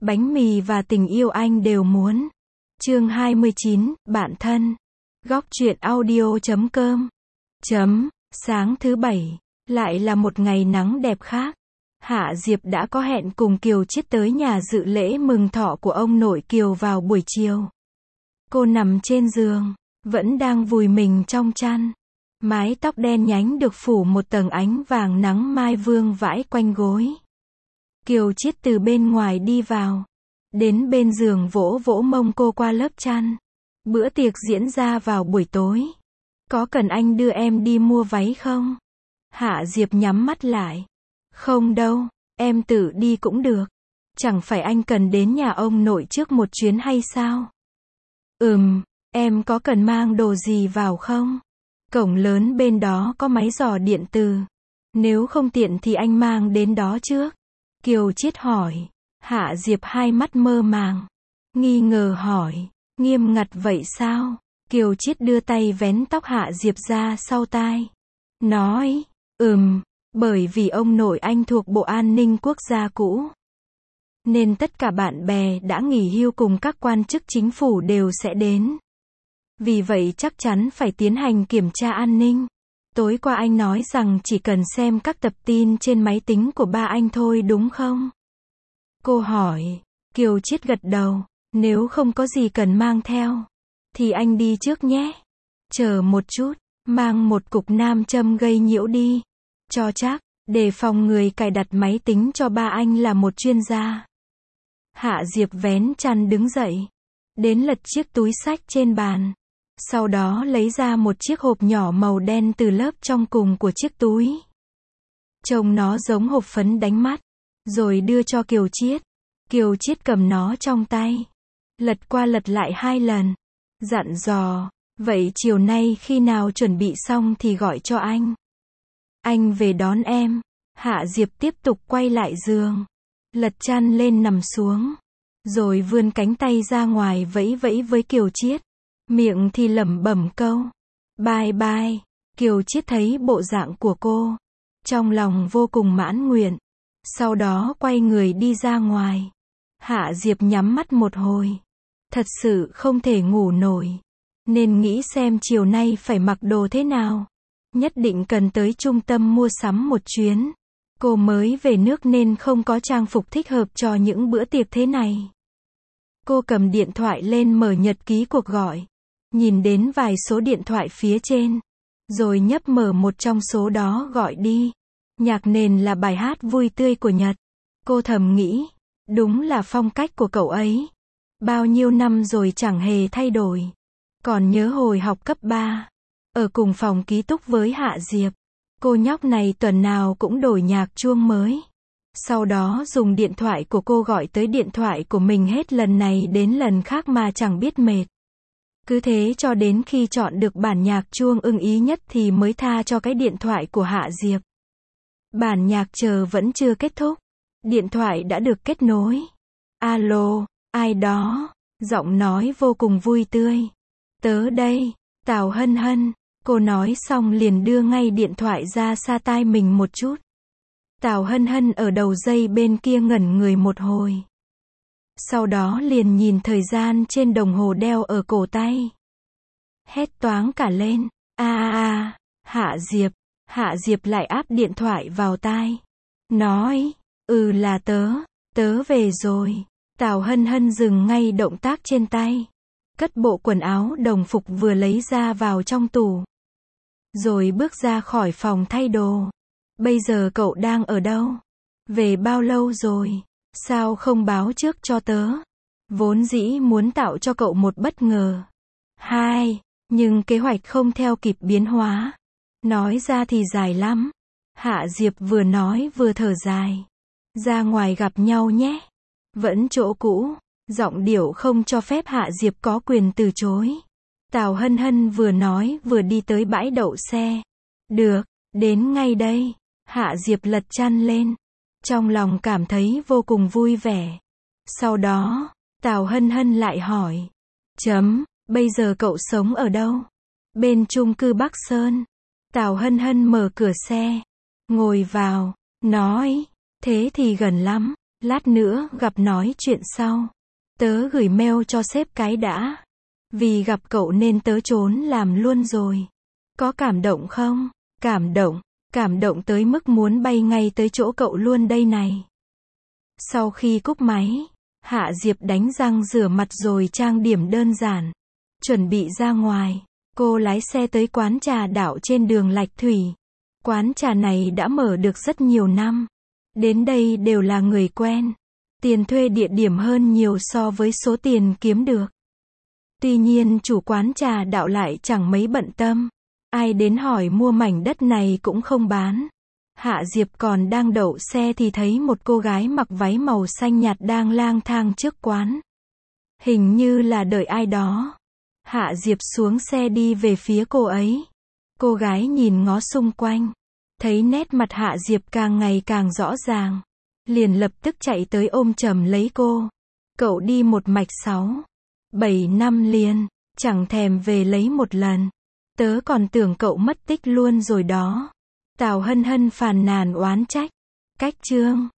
bánh mì và tình yêu anh đều muốn. Chương 29, bạn thân. Góc truyện audio.com. Sáng thứ Bảy, lại là một ngày nắng đẹp khác. Hạ Diệp đã có hẹn cùng Kiều Chiết tới nhà dự lễ mừng thọ của ông nội Kiều vào buổi chiều. Cô nằm trên giường, vẫn đang vùi mình trong chăn. Mái tóc đen nhánh được phủ một tầng ánh vàng nắng mai vương vãi quanh gối. Kiều Chiết từ bên ngoài đi vào, đến bên giường vỗ vỗ mông cô qua lớp chăn. Bữa tiệc diễn ra vào buổi tối. Có cần anh đưa em đi mua váy không? Hạ Diệp nhắm mắt lại. Không đâu, em tự đi cũng được. Chẳng phải anh cần đến nhà ông nội trước một chuyến hay sao? Em có cần mang đồ gì vào không? Cổng lớn bên đó có máy dò điện từ. Nếu không tiện thì anh mang đến đó trước. Kiều Chiết hỏi. Hạ Diệp hai mắt mơ màng, nghi ngờ hỏi. Nghiêm ngặt vậy sao? Kiều Chiết đưa tay vén tóc Hạ Diệp ra sau tai. Nói, bởi vì ông nội anh thuộc Bộ An ninh Quốc gia cũ. Nên tất cả bạn bè đã nghỉ hưu cùng các quan chức chính phủ đều sẽ đến. Vì vậy chắc chắn phải tiến hành kiểm tra an ninh. Tối qua anh nói rằng chỉ cần xem các tập tin trên máy tính của ba anh thôi đúng không? Cô hỏi. Kiều Chiết gật đầu. Nếu không có gì cần mang theo, thì anh đi trước nhé. Chờ một chút, mang một cục nam châm gây nhiễu đi. Cho chắc, đề phòng người cài đặt máy tính cho ba anh là một chuyên gia. Hạ Diệp vén chăn đứng dậy, đến lật chiếc túi xách trên bàn. Sau đó lấy ra một chiếc hộp nhỏ màu đen từ lớp trong cùng của chiếc túi. Trông nó giống hộp phấn đánh mắt, rồi đưa cho Kiều Chiết. Kiều Chiết cầm nó trong tay, lật qua lật lại 2 lần, dặn dò, vậy chiều nay khi nào chuẩn bị xong thì gọi cho anh. Anh về đón em. Hạ Diệp tiếp tục quay lại giường, lật chăn lên nằm xuống, rồi vươn cánh tay ra ngoài vẫy vẫy với Kiều Chiết. Miệng thì lẩm bẩm câu, bye bye. Kiều Chiết thấy bộ dạng của cô, trong lòng vô cùng mãn nguyện. Sau đó quay người đi ra ngoài. Hạ Diệp nhắm mắt một hồi. Thật sự không thể ngủ nổi, nên nghĩ xem chiều nay phải mặc đồ thế nào. Nhất định cần tới trung tâm mua sắm một chuyến. Cô mới về nước nên không có trang phục thích hợp cho những bữa tiệc thế này. Cô cầm điện thoại lên mở nhật ký cuộc gọi, nhìn đến vài số điện thoại phía trên, rồi nhấp mở một trong số đó gọi đi. Nhạc nền là bài hát vui tươi của Nhật. Cô thầm nghĩ, đúng là phong cách của cậu ấy. Bao nhiêu năm rồi chẳng hề thay đổi. Còn nhớ hồi học cấp 3, ở cùng phòng ký túc với Hạ Diệp, cô nhóc này tuần nào cũng đổi nhạc chuông mới. Sau đó dùng điện thoại của cô gọi tới điện thoại của mình hết lần này đến lần khác mà chẳng biết mệt. Cứ thế cho đến khi chọn được bản nhạc chuông ưng ý nhất thì mới tha cho cái điện thoại của Hạ Diệp. Bản nhạc chờ vẫn chưa kết thúc. Điện thoại đã được kết nối. Alo, ai đó? Giọng nói vô cùng vui tươi. Tớ đây, Tào Hân Hân. Cô nói xong liền đưa ngay điện thoại ra xa tai mình một chút. Tào Hân Hân ở đầu dây bên kia ngẩn người một hồi. Sau đó liền nhìn thời gian trên đồng hồ đeo ở cổ tay. Hét toáng cả lên. Hạ Diệp. Hạ Diệp lại áp điện thoại vào tai. Nói, là tớ về rồi. Tào Hân Hân dừng ngay động tác trên tay. Cất bộ quần áo đồng phục vừa lấy ra vào trong tủ. Rồi bước ra khỏi phòng thay đồ. Bây giờ cậu đang ở đâu? Về bao lâu rồi? Sao không báo trước cho tớ? Vốn dĩ muốn tạo cho cậu một bất ngờ. Nhưng kế hoạch không theo kịp biến hóa. Nói ra thì dài lắm. Hạ Diệp vừa nói vừa thở dài. Ra ngoài gặp nhau nhé. Vẫn chỗ cũ. Giọng điệu không cho phép Hạ Diệp có quyền từ chối. Tào Hân Hân vừa nói vừa đi tới bãi đậu xe. Được, đến ngay đây. Hạ Diệp lật chăn lên. Trong lòng cảm thấy vô cùng vui vẻ. Sau đó, Tào Hân Hân lại hỏi. Bây giờ cậu sống ở đâu? Bên chung cư Bắc Sơn. Tào Hân Hân mở cửa xe, ngồi vào, nói, thế thì gần lắm, Lát nữa gặp nói chuyện sau. Tớ gửi mail cho sếp cái đã. Vì gặp cậu nên tớ trốn làm luôn rồi. Có cảm động không? Cảm động tới mức muốn bay ngay tới chỗ cậu luôn đây này. Sau khi cúp máy, Hạ Diệp đánh răng rửa mặt rồi trang điểm đơn giản. Chuẩn bị ra ngoài, cô lái xe tới quán trà đảo trên đường Lạch Thủy. Quán trà này đã mở được rất nhiều năm. Đến đây đều là người quen. Tiền thuê địa điểm hơn nhiều so với số tiền kiếm được. Tuy nhiên chủ quán trà đảo lại chẳng mấy bận tâm. Ai đến hỏi mua mảnh đất này cũng không bán. Hạ Diệp còn đang đậu xe thì thấy một cô gái mặc váy màu xanh nhạt đang lang thang trước quán. Hình như là đợi ai đó. Hạ Diệp xuống xe đi về phía cô ấy. Cô gái nhìn ngó xung quanh. Thấy nét mặt Hạ Diệp càng ngày càng rõ ràng. Liền lập tức chạy tới ôm chầm lấy cô. Cậu đi một mạch 7 năm liền. Chẳng thèm về lấy một lần. Tớ còn tưởng cậu mất tích luôn rồi đó. Tào Hân Hân phàn nàn oán trách. Cách chương